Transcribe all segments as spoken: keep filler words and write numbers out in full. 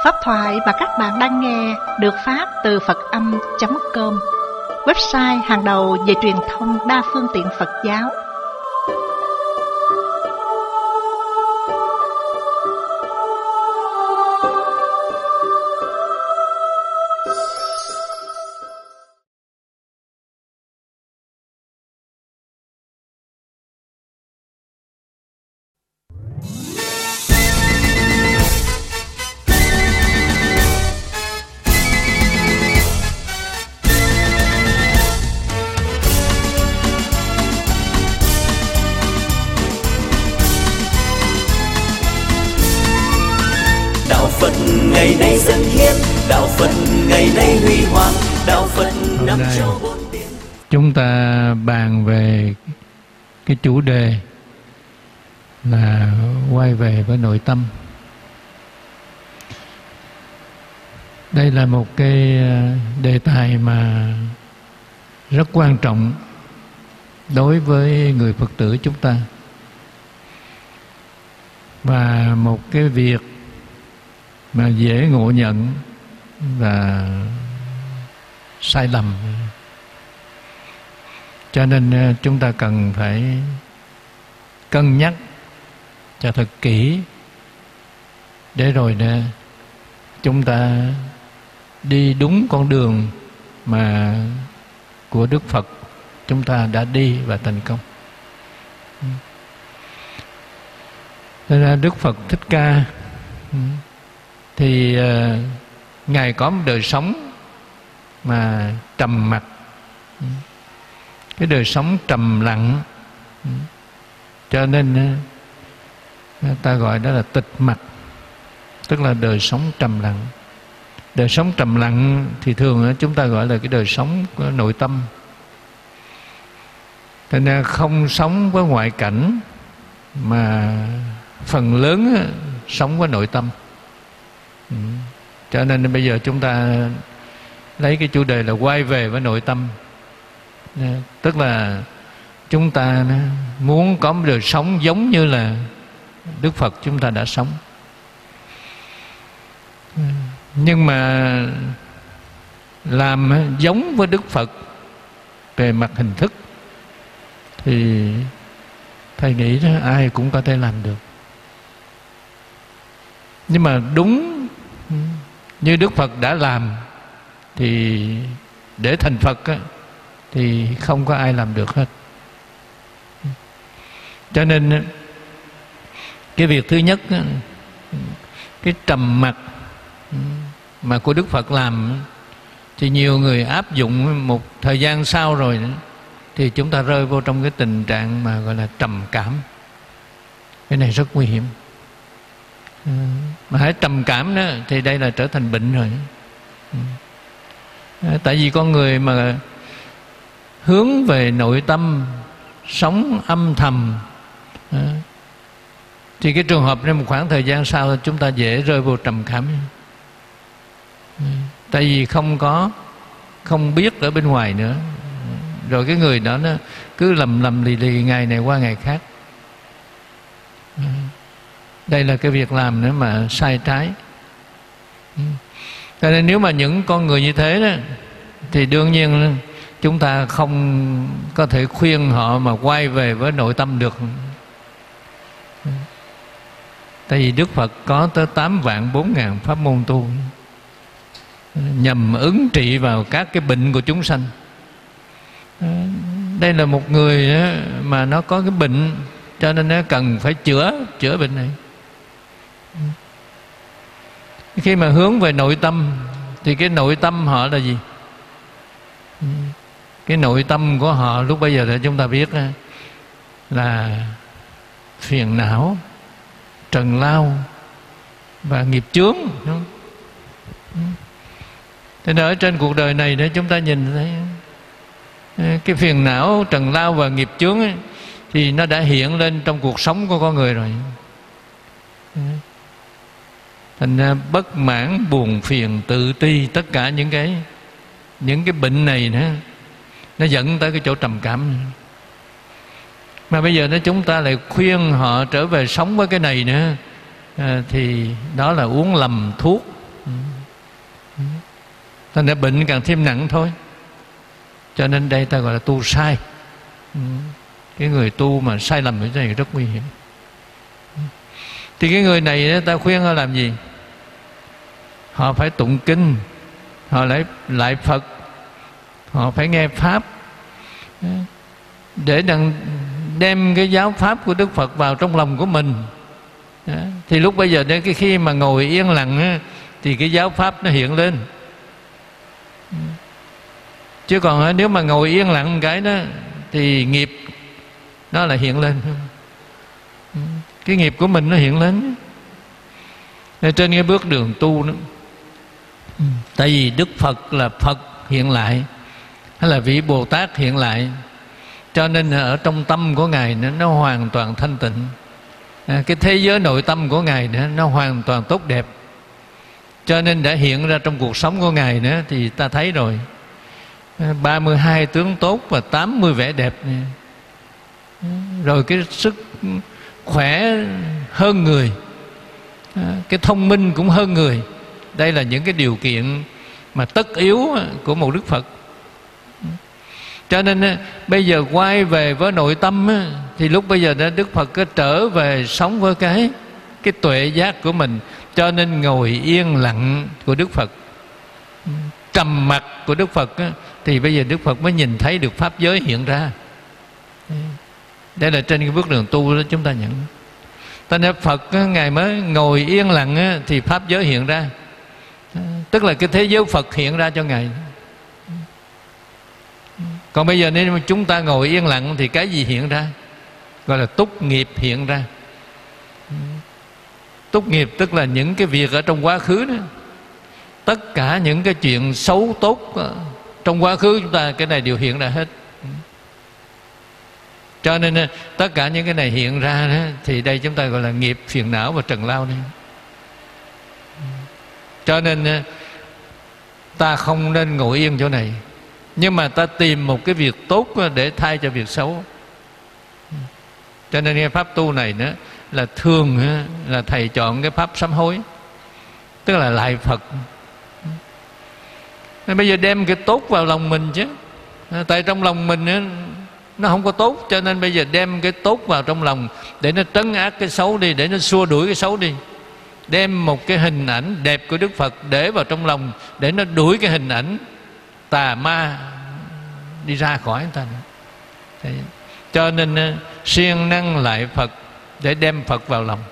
Pháp thoại mà các bạn đang nghe được phát từ Phật Âm chấm com, website hàng đầu về truyền thông đa phương tiện Phật giáo. Ngày nay dân hiến, đạo Phật ngày nay huy hoàng, đạo Phật năm châu bốn biển. Chúng ta bàn về cái chủ đề là quay về với nội tâm. Đây là một cái đề tài mà rất quan trọng đối với người Phật tử chúng ta, và một cái việc mà dễ ngộ nhận và sai lầm. Cho nên chúng ta cần phải cân nhắc cho thật kỹ, để rồi nè chúng ta đi đúng con đường mà của Đức Phật chúng ta đã đi và thành công. Thế ra Đức Phật Thích Ca thì uh, Ngài có một đời sống mà trầm mặc, cái đời sống trầm lặng, cho nên uh, ta gọi đó là tịch mặc, tức là đời sống trầm lặng. Đời sống trầm lặng thì thường uh, chúng ta gọi là cái đời sống của nội tâm. Cho nên không sống với ngoại cảnh, mà phần lớn uh, sống với nội tâm. Ừ. Cho nên bây giờ chúng ta lấy cái chủ đề là quay về với nội tâm. Tức là chúng ta muốn có một đời sống giống như là Đức Phật chúng ta đã sống. Nhưng mà làm giống với Đức Phật về mặt hình thức thì thầy nghĩ đó ai cũng có thể làm được. Nhưng mà đúng như Đức Phật đã làm thì để thành Phật á, thì không có ai làm được hết. Cho nên cái việc thứ nhất, cái trầm mặc mà của Đức Phật làm thì nhiều người áp dụng một thời gian sau rồi thì chúng ta rơi vô trong cái tình trạng mà gọi là trầm cảm. Cái này rất nguy hiểm. Mà hãy trầm cảm đó thì đây là trở thành bệnh rồi. Tại vì con người mà hướng về nội tâm, sống âm thầm, thì cái trường hợp này một khoảng thời gian sau chúng ta dễ rơi vào trầm cảm. Tại vì không có, không biết ở bên ngoài nữa. Rồi cái người đó nó cứ lầm lầm lì lì ngày này qua ngày khác. Đây là cái việc làm nữa mà sai trái. Cho nên nếu mà những con người như thế đó, thì đương nhiên chúng ta không có thể khuyên họ mà quay về với nội tâm được. Tại vì Đức Phật có tới tám vạn bốn ngàn pháp môn tu, nhằm ứng trị vào các cái bệnh của chúng sanh. Đây là một người mà nó có cái bệnh, cho nên nó cần phải chữa chữa bệnh này. Khi mà hướng về nội tâm thì cái nội tâm họ là gì? Cái nội tâm của họ lúc bây giờ thì chúng ta biết là phiền não, trần lao và nghiệp chướng. Thế nên ở trên cuộc đời này để chúng ta nhìn thấy cái phiền não, trần lao và nghiệp chướng ấy, thì nó đã hiện lên trong cuộc sống của con người rồi. Thành ra bất mãn, buồn phiền, tự ti, tất cả những cái những cái bệnh này nữa, nó dẫn tới cái chỗ trầm cảm. Mà bây giờ nó chúng ta lại khuyên họ trở về sống với cái này nữa, à, thì đó là uống lầm thuốc, Thành ra bệnh càng thêm nặng thôi. Cho nên đây ta gọi là tu sai. Cái người tu mà sai lầm như thế này rất nguy hiểm. Thì cái người này ta khuyên họ làm gì? Họ phải tụng kinh, họ lại lại Phật, họ phải nghe Pháp, để đặng đem cái giáo Pháp của Đức Phật vào trong lòng của mình. Thì lúc bây giờ đến cái khi mà ngồi yên lặng thì cái giáo Pháp nó hiện lên. Chứ còn nếu mà ngồi yên lặng một cái đó thì nghiệp nó lại hiện lên. Cái nghiệp của mình nó hiện lên trên cái bước đường tu đó. Tại vì Đức Phật là Phật hiện lại, hay là vị Bồ Tát hiện lại, cho nên ở trong tâm của Ngài nó, nó hoàn toàn thanh tịnh. à, Cái thế giới nội tâm của Ngài nữa, nó hoàn toàn tốt đẹp. Cho nên đã hiện ra trong cuộc sống của Ngài nữa. Thì ta thấy rồi, ba mươi hai tướng tốt và tám mươi vẻ đẹp. Rồi cái sức khỏe hơn người, cái thông minh cũng hơn người. Đây là những cái điều kiện mà tất yếu của một Đức Phật. Cho nên bây giờ quay về với nội tâm, thì lúc bây giờ Đức Phật có trở về sống với cái cái tuệ giác của mình. Cho nên ngồi yên lặng của Đức Phật, trầm mặc của Đức Phật, thì bây giờ Đức Phật mới nhìn thấy được pháp giới hiện ra. Đây là trên cái bước đường tu đó chúng ta nhận. Cho nên Phật Ngài mới ngồi yên lặng thì pháp giới hiện ra. Tức là cái thế giới Phật hiện ra cho Ngài. Còn bây giờ nếu mà chúng ta ngồi yên lặng thì cái gì hiện ra? Gọi là túc nghiệp hiện ra. Túc nghiệp tức là những cái việc ở trong quá khứ đó. Tất cả những cái chuyện xấu tốt trong quá khứ chúng ta, cái này đều hiện ra hết. Cho nên tất cả những cái này hiện ra đó, thì đây chúng ta gọi là nghiệp phiền não và trần lao này. Cho nên ta không nên ngồi yên chỗ này, nhưng mà ta tìm một cái việc tốt để thay cho việc xấu. Cho nên cái pháp tu này nữa là thường là thầy chọn cái pháp sám hối, tức là lại Phật. Nên bây giờ đem cái tốt vào lòng mình chứ. Tại trong lòng mình nó không có tốt, cho nên bây giờ đem cái tốt vào trong lòng để nó trấn áp cái xấu đi, để nó xua đuổi cái xấu đi. Đem một cái hình ảnh đẹp của Đức Phật để vào trong lòng, để nó đuổi cái hình ảnh tà ma đi ra khỏi người ta. Thế, cho nên siêng năng lại Phật để đem Phật vào lòng.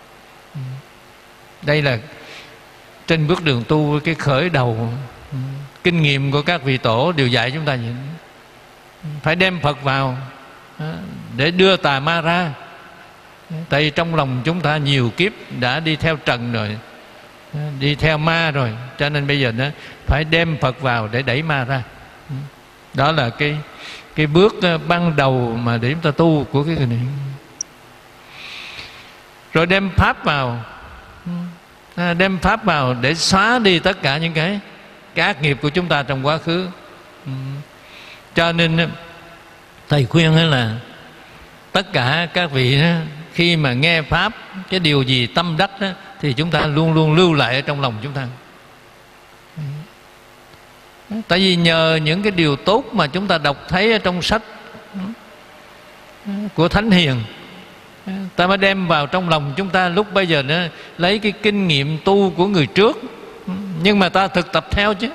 Đây là trên bước đường tu, cái khởi đầu. Kinh nghiệm của các vị tổ đều dạy chúng ta vậy. Phải đem Phật vào để đưa tà ma ra. Tại vì trong lòng chúng ta nhiều kiếp đã đi theo trần rồi, đi theo ma rồi, cho nên bây giờ nó phải đem Phật vào để đẩy ma ra. Đó là cái cái bước ban đầu mà để chúng ta tu của cái người này. Rồi đem Pháp vào, đem Pháp vào để xóa đi tất cả những cái cái ác nghiệp của chúng ta trong quá khứ. Cho nên thầy khuyên là tất cả các vị đó, khi mà nghe Pháp, cái điều gì tâm đắc đó, thì chúng ta luôn luôn lưu lại ở trong lòng chúng ta. Tại vì nhờ những cái điều tốt mà chúng ta đọc thấy ở trong sách của Thánh Hiền, ta mới đem vào trong lòng chúng ta. Lúc bây giờ nó lấy cái kinh nghiệm tu của người trước, nhưng mà ta thực tập theo chứ.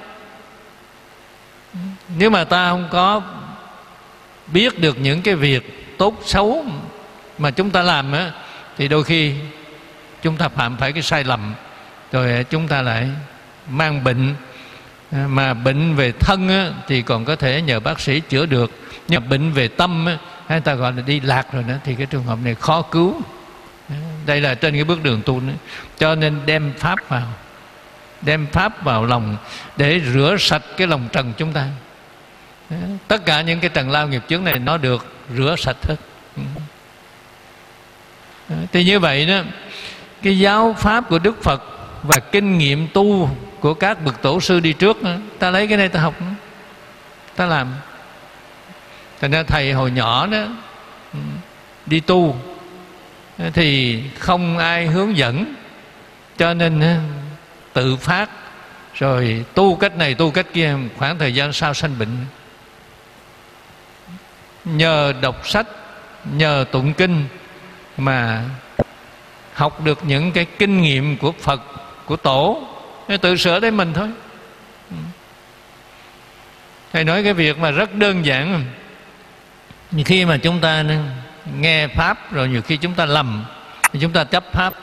Nếu mà ta không có biết được những cái việc tốt xấu mà chúng ta làm á, thì đôi khi chúng ta phạm phải cái sai lầm, rồi chúng ta lại mang bệnh. Mà bệnh về thân á, thì còn có thể nhờ bác sĩ chữa được, nhưng mà bệnh về tâm á, hay ta gọi là đi lạc rồi đó, thì cái trường hợp này khó cứu. Đây là trên cái bước đường tu nữa. Cho nên đem Pháp vào, đem Pháp vào lòng để rửa sạch cái lòng trần chúng ta. Tất cả những cái trần lao nghiệp chướng này nó được rửa sạch hết. Thì như vậy đó, cái giáo Pháp của Đức Phật và kinh nghiệm tu của các bậc tổ sư đi trước, ta lấy cái này ta học, ta làm. Thành ra thầy hồi nhỏ đó đi tu thì không ai hướng dẫn, cho nên tự phát, rồi tu cách này tu cách kia, khoảng thời gian sau sanh bệnh. Nhờ đọc sách, nhờ tụng kinh mà học được những cái kinh nghiệm của Phật, của Tổ, tự sửa để mình thôi. Thầy nói cái việc mà rất đơn giản. Khi mà chúng ta nghe Pháp rồi nhiều khi chúng ta lầm, chúng ta chấp Pháp.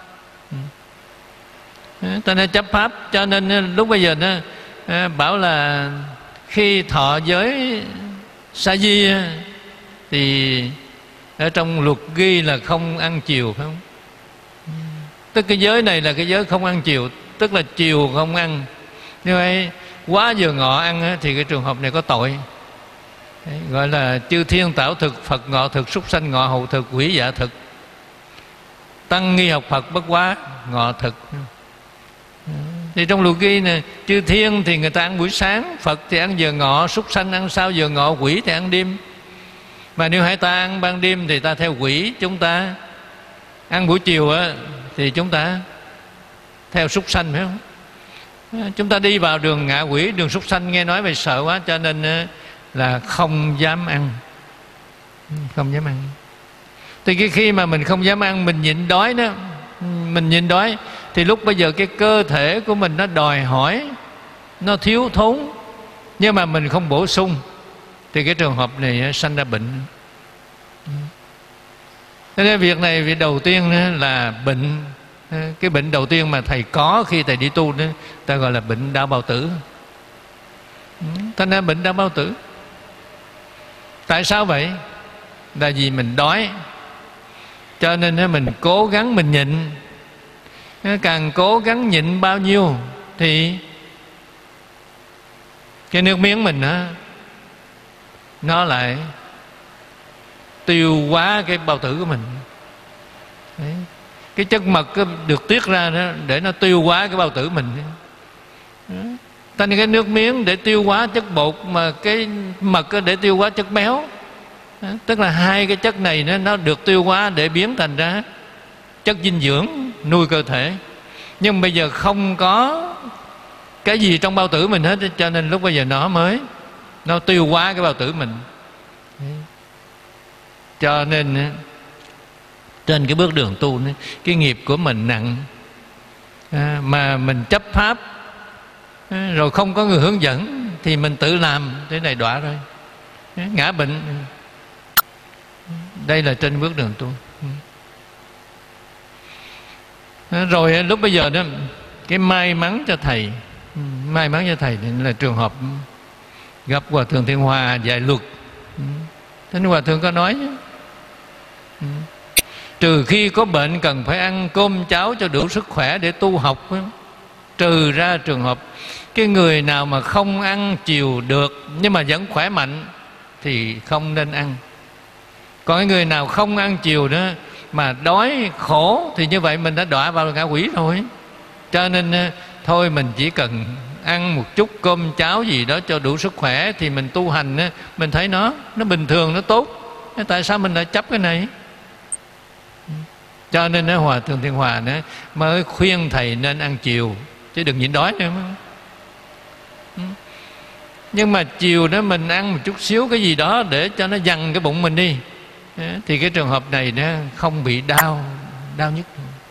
Ta nên chấp Pháp, cho nên lúc bây giờ nó bảo là khi thọ giới sa di thì ở trong luật ghi là không ăn chiều, phải không? Tức cái giới này là cái giới không ăn chiều, tức là chiều không ăn. Như vậy quá giờ ngọ ăn thì cái trường hợp này có tội. Đấy, gọi là chư thiên tảo thực, Phật ngọ thực, súc sanh ngọ hậu thực, quỷ dạ thực. Tăng nghi học Phật bất quá ngọ thực. Thì trong luật ghi này, chư thiên thì người ta ăn buổi sáng, Phật thì ăn giờ ngọ, súc sanh ăn sau giờ ngọ, quỷ thì ăn đêm. Mà nếu hai ta ăn ban đêm thì ta theo quỷ, chúng ta ăn buổi chiều á thì chúng ta theo súc sanh, phải không? Chúng ta đi vào đường ngạ quỷ, đường súc sanh, nghe nói vậy sợ quá, cho nên là không dám ăn. Không dám ăn. Thì cái khi mà mình không dám ăn, mình nhịn đói đó, mình nhịn đói thì lúc bây giờ cái cơ thể của mình nó đòi hỏi, nó thiếu thốn, nhưng mà mình không bổ sung, thì cái trường hợp này sanh ra bệnh. Thế nên việc này, việc đầu tiên là bệnh. Cái bệnh đầu tiên mà thầy có khi thầy đi tu đó, ta gọi là bệnh đau bao tử. Ta nên bệnh đau bao tử. Tại sao vậy? Là vì mình đói, cho nên mình cố gắng mình nhịn. Càng cố gắng nhịn bao nhiêu thì cái nước miếng mình đó, nó lại tiêu hóa cái bao tử của mình. Đấy. Cái chất mật được tiết ra đó, để nó tiêu hóa cái bao tử mình. Thành cái nước miếng để tiêu hóa chất bột, mà cái mật để tiêu hóa chất béo. Tức là hai cái chất này nó, nó được tiêu hóa để biến thành ra chất dinh dưỡng nuôi cơ thể. Nhưng bây giờ không có cái gì trong bao tử mình hết, cho nên lúc bây giờ nó mới nó tiêu hóa cái bao tử mình. Cho nên trên cái bước đường tu, cái nghiệp của mình nặng, à, mà mình chấp pháp, à, rồi không có người hướng dẫn thì mình tự làm, thế này đọa rồi, à, ngã bệnh. Đây là trên bước đường tu. À, rồi lúc bây giờ đó, cái may mắn cho thầy, may mắn cho thầy là trường hợp gặp Hòa Thượng Thiên Hòa dạy luật. Thế nên Hòa Thượng có nói chứ, trừ khi có bệnh cần phải ăn cơm cháo cho đủ sức khỏe để tu học, trừ ra trường hợp cái người nào mà không ăn chiều được nhưng mà vẫn khỏe mạnh thì không nên ăn. Còn cái người nào không ăn chiều đó mà đói khổ thì như vậy mình đã đọa vào ngạ quỷ rồi. Cho nên thôi mình chỉ cần ăn một chút cơm cháo gì đó cho đủ sức khỏe thì mình tu hành, mình thấy nó nó bình thường, nó tốt. Tại sao mình lại chấp cái này? Cho nên Hòa Thượng Thiên Hòa mới khuyên thầy nên ăn chiều, chứ đừng nhịn đói nữa. Nhưng mà chiều đó mình ăn một chút xíu cái gì đó để cho nó dằn cái bụng mình đi, thì cái trường hợp này nó không bị đau đau nhức.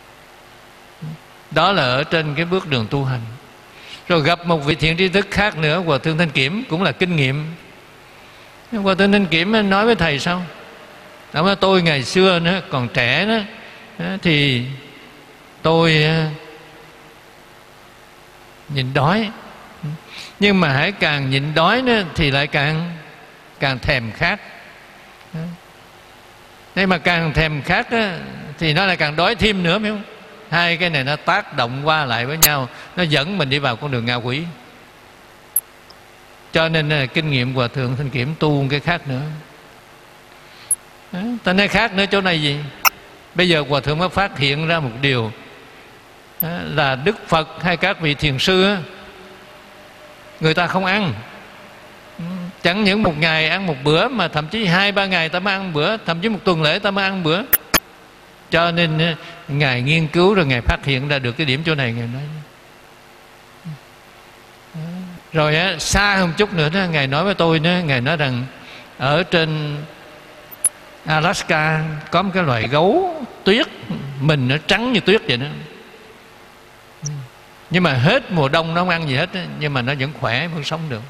Đó là ở trên cái bước đường tu hành. Rồi gặp một vị thiện tri thức khác nữa, Hòa Thượng Thanh Kiểm, cũng là kinh nghiệm. Hòa Thượng Thanh Kiểm nói với thầy sao? Đó, tôi ngày xưa nữa còn trẻ đó, thì tôi nhịn đói, nhưng mà hãy càng nhịn đói nữa thì lại càng càng thèm khát. Thế mà càng thèm khát đó, thì nó lại càng đói thêm nữa, phải không? Hai cái này nó tác động qua lại với nhau, nó dẫn mình đi vào con đường ngạ quỷ. Cho nên là kinh nghiệm Hòa Thượng Thanh Kiểm tu cái khác nữa. Ta nói khác nữa chỗ này gì? Bây giờ Hòa Thượng mới phát hiện ra một điều, là Đức Phật hay các vị thiền sư, người ta không ăn. Chẳng những một ngày ăn một bữa, mà thậm chí hai ba ngày ta mới ăn bữa, thậm chí một tuần lễ ta mới ăn bữa. Cho nên Ngài nghiên cứu rồi Ngài phát hiện ra được cái điểm chỗ này. Ngài nói Rồi á, xa hơn chút nữa đó, Ngài nói với tôi đó, Ngài nói rằng ở trên Alaska có một cái loài gấu tuyết, mình nó trắng như tuyết vậy đó, nhưng mà hết mùa đông nó không ăn gì hết đó, nhưng mà nó vẫn khỏe, vẫn sống được.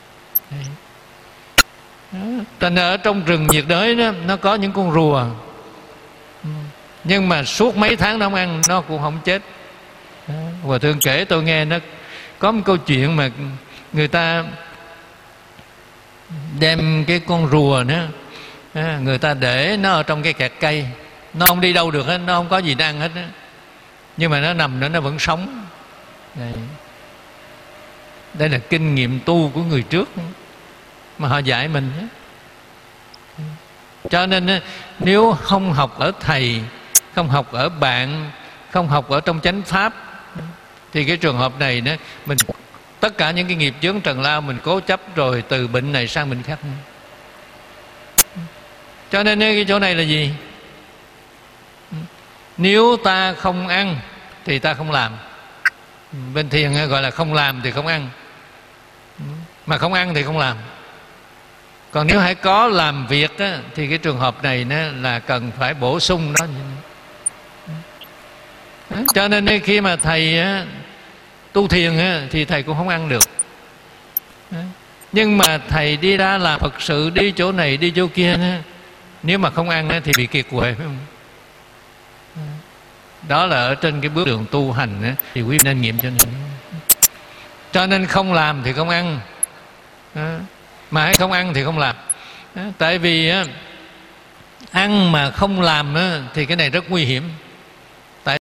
Thành ở trong rừng nhiệt đới đó, nó có những con rùa, nhưng mà suốt mấy tháng nó không ăn, nó cũng không chết. Hòa thượng kể tôi nghe, nó có một câu chuyện mà người ta đem cái con rùa nữa, người ta để nó ở trong cái kẹt cây, nó không đi đâu được hết, nó không có gì để ăn hết đó. Nhưng mà nó nằm đó nó vẫn sống. Đây, đây là kinh nghiệm tu của người trước mà họ dạy mình. Cho nên nếu không học ở thầy, không học ở bạn, không học ở trong chánh pháp, thì cái trường hợp này đó, mình tất cả những cái nghiệp chướng trần lao mình cố chấp rồi từ bệnh này sang bệnh khác. Cho nên cái chỗ này là gì? Nếu ta không ăn thì ta không làm. Bên thiền gọi là không làm thì không ăn, mà không ăn thì không làm. Còn nếu hãy có làm việc á, thì cái trường hợp này nó là cần phải bổ sung đó. Cho nên khi mà thầy á, tu thiền á, thì thầy cũng không ăn được. Nhưng mà thầy đi ra làm Phật sự, đi chỗ này đi chỗ kia á, nếu mà không ăn á, thì bị kiệt quệ, phải không? Đó là ở trên cái bước đường tu hành á, thì quý vị nên nghiệm cho nên. Cho nên không làm thì không ăn, mà hãy không ăn thì không làm. Tại vì á, ăn mà không làm á, thì cái này rất nguy hiểm.